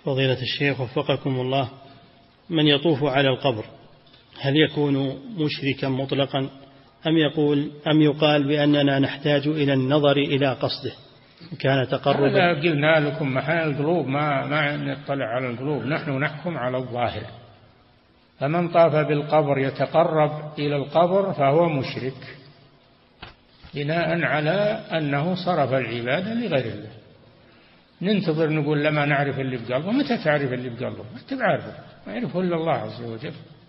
فضيلة الشيخ وفقكم الله، من يطوف على القبر هل يكون مشركا مطلقا أم يقال بأننا نحتاج إلى النظر إلى قصده كان تقربا؟ قلنا لكم محل القلوب، ما نطلع على القلوب، نحن نحكم على الظاهر. فمن طاف بالقبر يتقرب إلى القبر فهو مشرك، بناء على أنه صرف العبادة لغير الله. ننتظر نقول لما نعرف اللي بقلبه؟ متى تعرف اللي بقلبه؟ أنت بعرفه، ما يعرفه إلا الله عز وجل.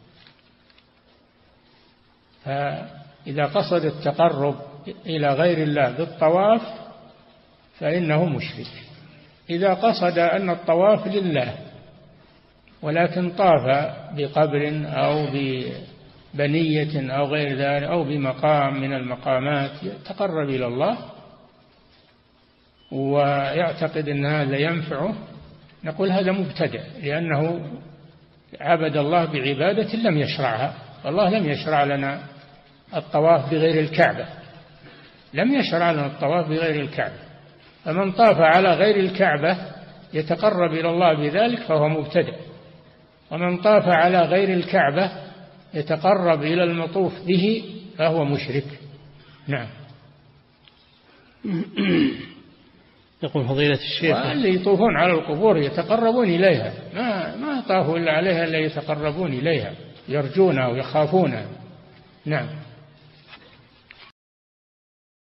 فإذا قصد التقرب إلى غير الله بالطواف فإنه مشرك. إذا قصد أن الطواف لله ولكن طاف بقبر أو ببنية أو غير ذلك أو بمقام من المقامات يتقرب إلى الله ويعتقد أن هذا ينفعه، نقول هذا مبتدع، لأنه عبد الله بعبادة لم يشرعها. والله لم يشرع لنا الطواف بغير الكعبة، لم يشرع لنا الطواف بغير الكعبة. فمن طاف على غير الكعبة يتقرب إلى الله بذلك فهو مبتدع، ومن طاف على غير الكعبة يتقرب إلى المطوف به فهو مشرك. نعم. يقول فضيلة الشيخ، واللي يطوفون على القبور يتقربون إليها، ما طافوا إلا عليها إلا يتقربون إليها، يرجونها ويخافونها. نعم.